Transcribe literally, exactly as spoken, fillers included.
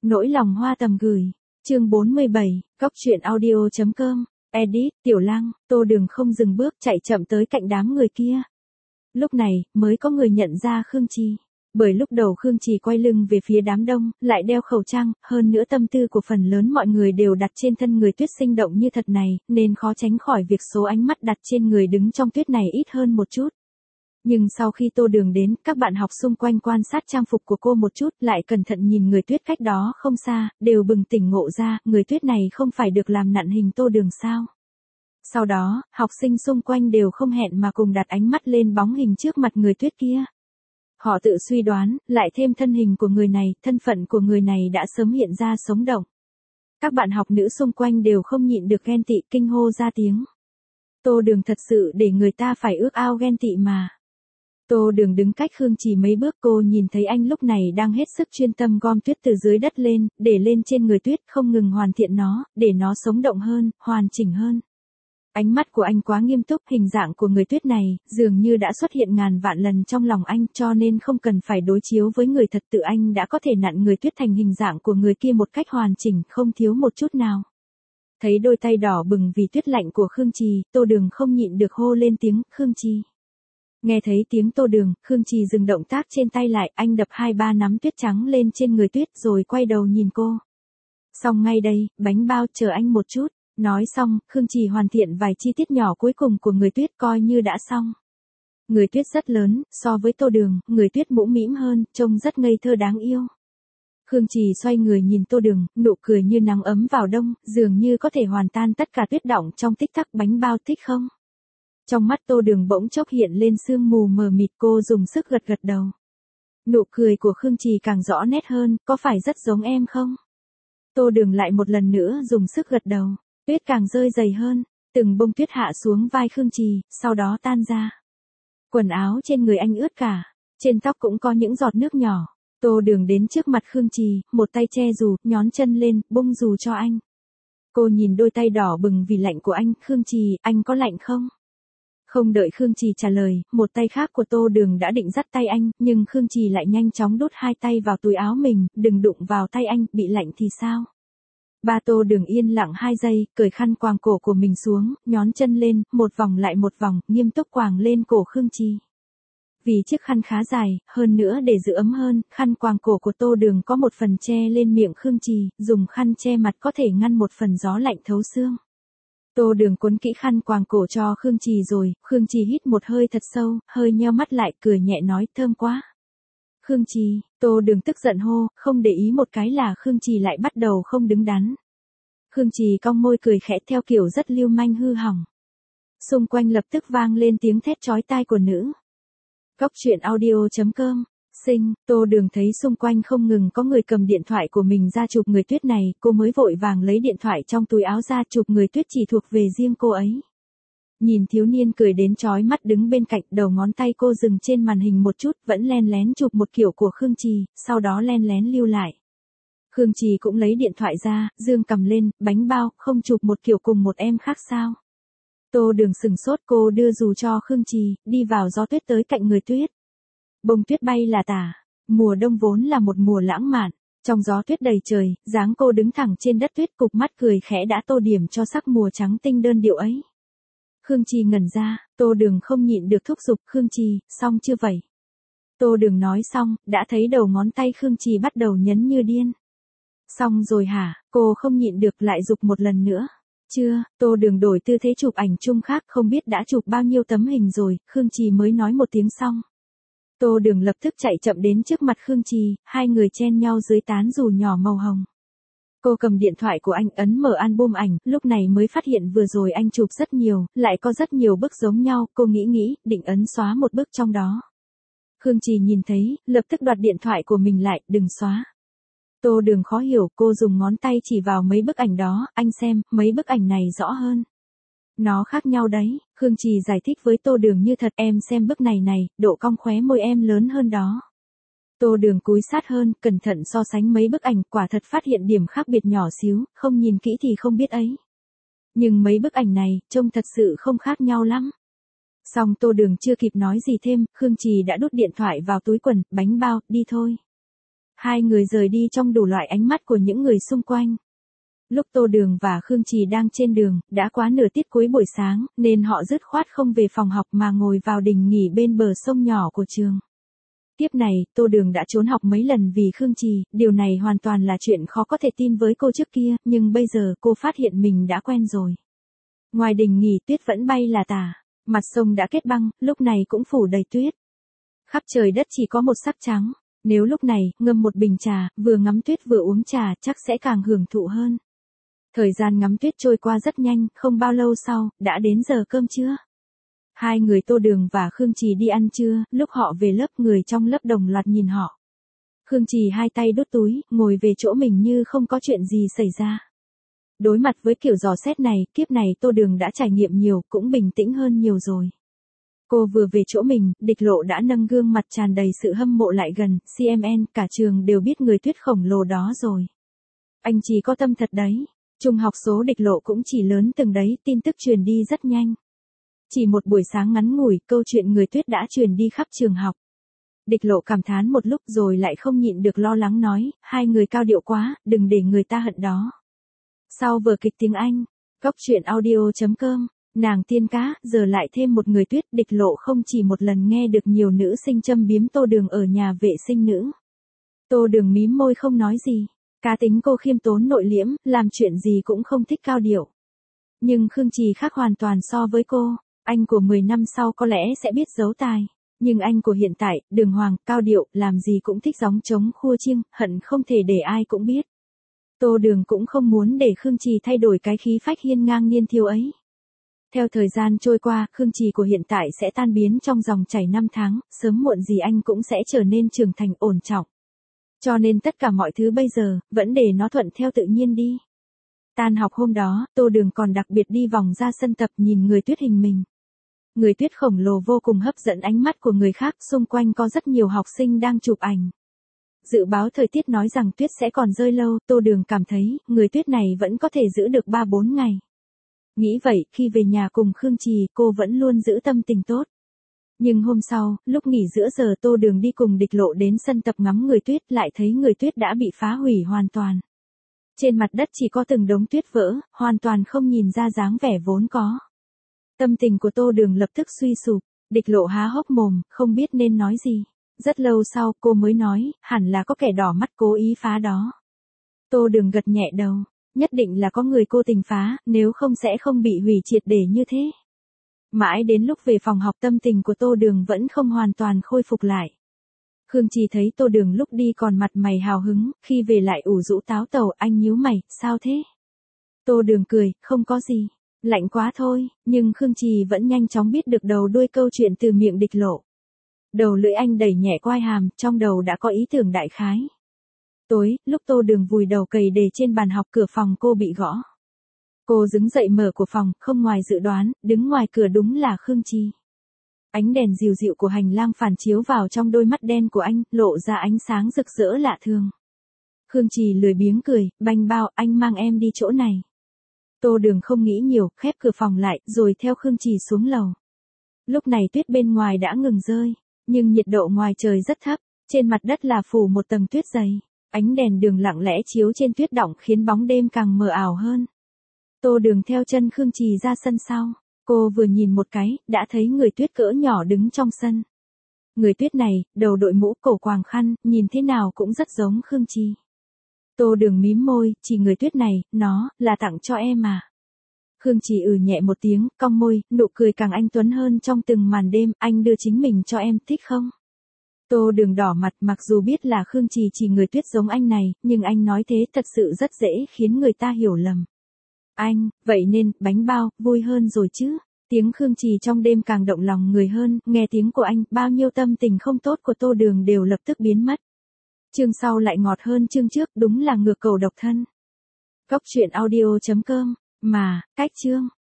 Nỗi lòng hoa tầm gửi. Chương bốn mươi bảy, Cóc truyện audio chấm com. Edit, Tiểu Lăng, Tô Đường không dừng bước chạy chậm tới cạnh đám người kia. Lúc này, mới có người nhận ra Khương Trì. Bởi lúc đầu Khương Trì quay lưng về phía đám đông, lại đeo khẩu trang, hơn nữa tâm tư của phần lớn mọi người đều đặt trên thân người tuyết sinh động như thật này, nên khó tránh khỏi việc số ánh mắt đặt trên người đứng trong tuyết này ít hơn một chút. Nhưng sau khi Tô Đường đến, các bạn học xung quanh quan sát trang phục của cô một chút, lại cẩn thận nhìn người tuyết cách đó không xa, đều bừng tỉnh ngộ ra, người tuyết này không phải được làm nặn hình Tô Đường sao. Sau đó, học sinh xung quanh đều không hẹn mà cùng đặt ánh mắt lên bóng hình trước mặt người tuyết kia. Họ tự suy đoán, lại thêm thân hình của người này, thân phận của người này đã sớm hiện ra sống động. Các bạn học nữ xung quanh đều không nhịn được ghen tị, kinh hô ra tiếng. Tô Đường thật sự để người ta phải ước ao ghen tị mà. Tô Đường đứng cách Khương Trì mấy bước, cô nhìn thấy anh lúc này đang hết sức chuyên tâm gom tuyết từ dưới đất lên, để lên trên người tuyết, không ngừng hoàn thiện nó, để nó sống động hơn, hoàn chỉnh hơn. Ánh mắt của anh quá nghiêm túc, hình dạng của người tuyết này, dường như đã xuất hiện ngàn vạn lần trong lòng anh, cho nên không cần phải đối chiếu với người thật, tự anh đã có thể nặn người tuyết thành hình dạng của người kia một cách hoàn chỉnh, không thiếu một chút nào. Thấy đôi tay đỏ bừng vì tuyết lạnh của Khương Trì, Tô Đường không nhịn được hô lên tiếng, Khương Trì. Nghe thấy tiếng Tô Đường, Khương Trì dừng động tác trên tay lại, anh đập hai ba nắm tuyết trắng lên trên người tuyết rồi quay đầu nhìn cô. Xong ngay đây, bánh bao, chờ anh một chút. Nói xong, Khương Trì hoàn thiện vài chi tiết nhỏ cuối cùng của người tuyết coi như đã xong. Người tuyết rất lớn, so với Tô Đường, người tuyết mũm mĩm hơn, trông rất ngây thơ đáng yêu. Khương Trì xoay người nhìn Tô Đường, nụ cười như nắng ấm vào đông, dường như có thể hoàn tan tất cả tuyết đọng trong tích tắc. Bánh bao thích không? Trong mắt Tô Đường bỗng chốc hiện lên sương mù mờ mịt, cô dùng sức gật gật đầu. Nụ cười của Khương Trì càng rõ nét hơn, có phải rất giống em không? Tô Đường lại một lần nữa dùng sức gật đầu. Tuyết càng rơi dày hơn, từng bông tuyết hạ xuống vai Khương Trì, sau đó tan ra. Quần áo trên người anh ướt cả, trên tóc cũng có những giọt nước nhỏ. Tô Đường đến trước mặt Khương Trì, một tay che dù, nhón chân lên, bung dù cho anh. Cô nhìn đôi tay đỏ bừng vì lạnh của anh, Khương Trì, anh có lạnh không? Không đợi Khương Trì trả lời, một tay khác của Tô Đường đã định dắt tay anh, nhưng Khương Trì lại nhanh chóng đút hai tay vào túi áo mình, đừng đụng vào tay anh, bị lạnh thì sao? Ba Tô Đường yên lặng hai giây, cởi khăn quàng cổ của mình xuống, nhón chân lên, một vòng lại một vòng, nghiêm túc quàng lên cổ Khương Trì. Vì chiếc khăn khá dài, hơn nữa để giữ ấm hơn, khăn quàng cổ của Tô Đường có một phần che lên miệng Khương Trì, dùng khăn che mặt có thể ngăn một phần gió lạnh thấu xương. Tô Đường cuốn kỹ khăn quàng cổ cho Khương Trì rồi, Khương Trì hít một hơi thật sâu, hơi nheo mắt lại, cười nhẹ nói, thơm quá. Khương Trì, Tô Đường tức giận hô, không để ý một cái là Khương Trì lại bắt đầu không đứng đắn. Khương Trì cong môi cười khẽ theo kiểu rất lưu manh hư hỏng. Xung quanh lập tức vang lên tiếng thét chói tai của nữ. Cóc truyện audio chấm com. Sinh, Tô Đường thấy xung quanh không ngừng có người cầm điện thoại của mình ra chụp người tuyết này, cô mới vội vàng lấy điện thoại trong túi áo ra chụp người tuyết chỉ thuộc về riêng cô ấy. Nhìn thiếu niên cười đến chói mắt đứng bên cạnh, đầu ngón tay cô dừng trên màn hình một chút, vẫn len lén chụp một kiểu của Khương Trì, sau đó len lén lưu lại. Khương Trì cũng lấy điện thoại ra, dương cầm lên, bánh bao, không chụp một kiểu cùng một em khác sao? Tô Đường sừng sốt, cô đưa dù cho Khương Trì, đi vào gió tuyết tới cạnh người tuyết. Bông tuyết bay là tả, mùa đông vốn là một mùa lãng mạn, trong gió tuyết đầy trời, dáng cô đứng thẳng trên đất tuyết, cục mắt cười khẽ đã tô điểm cho sắc mùa trắng tinh đơn điệu ấy. Khương Trì ngẩn ra, Tô Đường không nhịn được thúc giục, Khương Trì, xong chưa vậy? Tô Đường nói xong, đã thấy đầu ngón tay Khương Trì bắt đầu nhấn như điên. Xong rồi hả? Cô không nhịn được lại giục một lần nữa. Chưa, Tô Đường đổi tư thế chụp ảnh chung khác, không biết đã chụp bao nhiêu tấm hình rồi, Khương Trì mới nói một tiếng xong. Tô Đường lập tức chạy chậm đến trước mặt Khương Trì, hai người chen nhau dưới tán dù nhỏ màu hồng. Cô cầm điện thoại của anh ấn mở album ảnh, lúc này mới phát hiện vừa rồi anh chụp rất nhiều, lại có rất nhiều bức giống nhau, cô nghĩ nghĩ, định ấn xóa một bức trong đó. Khương Trì nhìn thấy, lập tức đoạt điện thoại của mình lại, đừng xóa. Tô Đường khó hiểu, cô dùng ngón tay chỉ vào mấy bức ảnh đó, anh xem, mấy bức ảnh này rõ hơn. Nó khác nhau đấy, Khương Trì giải thích với Tô Đường như thật, em xem bức này này, độ cong khóe môi em lớn hơn đó. Tô Đường cúi sát hơn, cẩn thận so sánh mấy bức ảnh, quả thật phát hiện điểm khác biệt nhỏ xíu, không nhìn kỹ thì không biết ấy. Nhưng mấy bức ảnh này, trông thật sự không khác nhau lắm. Xong Tô Đường chưa kịp nói gì thêm, Khương Trì đã đút điện thoại vào túi quần, bánh bao, đi thôi. Hai người rời đi trong đủ loại ánh mắt của những người xung quanh. Lúc Tô Đường và Khương Trì đang trên đường, đã quá nửa tiết cuối buổi sáng, nên họ dứt khoát không về phòng học mà ngồi vào đình nghỉ bên bờ sông nhỏ của trường. Tiếp này, Tô Đường đã trốn học mấy lần vì Khương Trì, điều này hoàn toàn là chuyện khó có thể tin với cô trước kia, nhưng bây giờ cô phát hiện mình đã quen rồi. Ngoài đình nghỉ tuyết vẫn bay là tả, mặt sông đã kết băng, lúc này cũng phủ đầy tuyết. Khắp trời đất chỉ có một sắc trắng, nếu lúc này ngâm một bình trà, vừa ngắm tuyết vừa uống trà chắc sẽ càng hưởng thụ hơn. Thời gian ngắm tuyết trôi qua rất nhanh, không bao lâu sau, đã đến giờ cơm trưa. Hai người Tô Đường và Khương Trì đi ăn trưa, lúc họ về lớp người trong lớp đồng loạt nhìn họ. Khương Trì hai tay đút túi, ngồi về chỗ mình như không có chuyện gì xảy ra. Đối mặt với kiểu dò xét này, kiếp này Tô Đường đã trải nghiệm nhiều, cũng bình tĩnh hơn nhiều rồi. Cô vừa về chỗ mình, Địch Lộ đã nâng gương mặt tràn đầy sự hâm mộ lại gần, xê em en, cả trường đều biết người tuyết khổng lồ đó rồi. Anh chỉ có tâm thật đấy. Trung học số Địch Lộ cũng chỉ lớn từng đấy, tin tức truyền đi rất nhanh. Chỉ một buổi sáng ngắn ngủi, câu chuyện người tuyết đã truyền đi khắp trường học. Địch Lộ cảm thán một lúc rồi lại không nhịn được lo lắng nói, hai người cao điệu quá, đừng để người ta hận đó. Sau vở kịch tiếng Anh, Cóc truyện audio chấm com, nàng tiên cá, giờ lại thêm một người tuyết. Địch Lộ không chỉ một lần nghe được nhiều nữ sinh châm biếm Tô Đường ở nhà vệ sinh nữ. Tô Đường mím môi không nói gì. Cá tính cô khiêm tốn nội liễm, làm chuyện gì cũng không thích cao điệu. Nhưng Khương Trì khác hoàn toàn so với cô, anh của mười năm sau có lẽ sẽ biết giấu tài. Nhưng anh của hiện tại, đường hoàng, cao điệu, làm gì cũng thích gióng trống khua chiêng, hận không thể để ai cũng biết. Tô Đường cũng không muốn để Khương Trì thay đổi cái khí phách hiên ngang niên thiếu ấy. Theo thời gian trôi qua, Khương Trì của hiện tại sẽ tan biến trong dòng chảy năm tháng, sớm muộn gì anh cũng sẽ trở nên trưởng thành ổn trọng. Cho nên tất cả mọi thứ bây giờ, vẫn để nó thuận theo tự nhiên đi. Tan học hôm đó, Tô Đường còn đặc biệt đi vòng ra sân tập nhìn người tuyết hình mình. Người tuyết khổng lồ vô cùng hấp dẫn ánh mắt của người khác, xung quanh có rất nhiều học sinh đang chụp ảnh. Dự báo thời tiết nói rằng tuyết sẽ còn rơi lâu, Tô Đường cảm thấy, người tuyết này vẫn có thể giữ được ba bốn ngày. Nghĩ vậy, khi về nhà cùng Khương Trì, cô vẫn luôn giữ tâm tình tốt. Nhưng hôm sau, lúc nghỉ giữa giờ Tô Đường đi cùng Địch Lộ đến sân tập ngắm người tuyết, lại thấy người tuyết đã bị phá hủy hoàn toàn. Trên mặt đất chỉ có từng đống tuyết vỡ, hoàn toàn không nhìn ra dáng vẻ vốn có. Tâm tình của Tô Đường lập tức suy sụp, Địch Lộ há hốc mồm, không biết nên nói gì. Rất lâu sau, cô mới nói, hẳn là có kẻ đỏ mắt cố ý phá đó. Tô Đường gật nhẹ đầu, nhất định là có người cố tình phá, nếu không sẽ không bị hủy triệt để như thế. Mãi đến lúc về phòng học tâm tình của Tô Đường vẫn không hoàn toàn khôi phục lại. Khương Trì thấy Tô Đường lúc đi còn mặt mày hào hứng, khi về lại ủ rũ táo tàu, anh nhíu mày, sao thế? Tô Đường cười, không có gì, lạnh quá thôi, nhưng Khương Trì vẫn nhanh chóng biết được đầu đuôi câu chuyện từ miệng Địch Lộ. Đầu lưỡi anh đẩy nhẹ quai hàm, trong đầu đã có ý tưởng đại khái. Tối, lúc Tô Đường vùi đầu cày đề trên bàn học, cửa phòng cô bị gõ. Cô đứng dậy mở cửa phòng, không ngoài dự đoán, đứng ngoài cửa đúng là Khương Trì. Ánh đèn dịu dịu của hành lang phản chiếu vào trong đôi mắt đen của anh, lộ ra ánh sáng rực rỡ lạ thường. Khương Trì lười biếng cười, banh bao, anh mang em đi chỗ này. Tô Đường không nghĩ nhiều, khép cửa phòng lại, rồi theo Khương Trì xuống lầu. Lúc này tuyết bên ngoài đã ngừng rơi, nhưng nhiệt độ ngoài trời rất thấp, trên mặt đất là phủ một tầng tuyết dày. Ánh đèn đường lặng lẽ chiếu trên tuyết đọng khiến bóng đêm càng mờ ảo hơn. Tô Đường theo chân Khương Trì ra sân sau. Cô vừa nhìn một cái, đã thấy người tuyết cỡ nhỏ đứng trong sân. Người tuyết này, đầu đội mũ, cổ quàng khăn, nhìn thế nào cũng rất giống Khương Trì. Tô Đường mím môi, chỉ người tuyết này, nó, là tặng cho em à. Khương Trì ừ nhẹ một tiếng, cong môi, nụ cười càng anh tuấn hơn trong từng màn đêm, anh đưa chính mình cho em, thích không? Tô Đường đỏ mặt, mặc dù biết là Khương Trì chỉ người tuyết giống anh này, nhưng anh nói thế thật sự rất dễ khiến người ta hiểu lầm. Anh, vậy nên, bánh bao, vui hơn rồi chứ. Tiếng Khương Trì trong đêm càng động lòng người hơn, nghe tiếng của anh, bao nhiêu tâm tình không tốt của Tô Đường đều lập tức biến mất. Chương sau lại ngọt hơn chương trước, đúng là ngược cầu độc thân. Cóc truyện audio chấm com, mà, cách chương.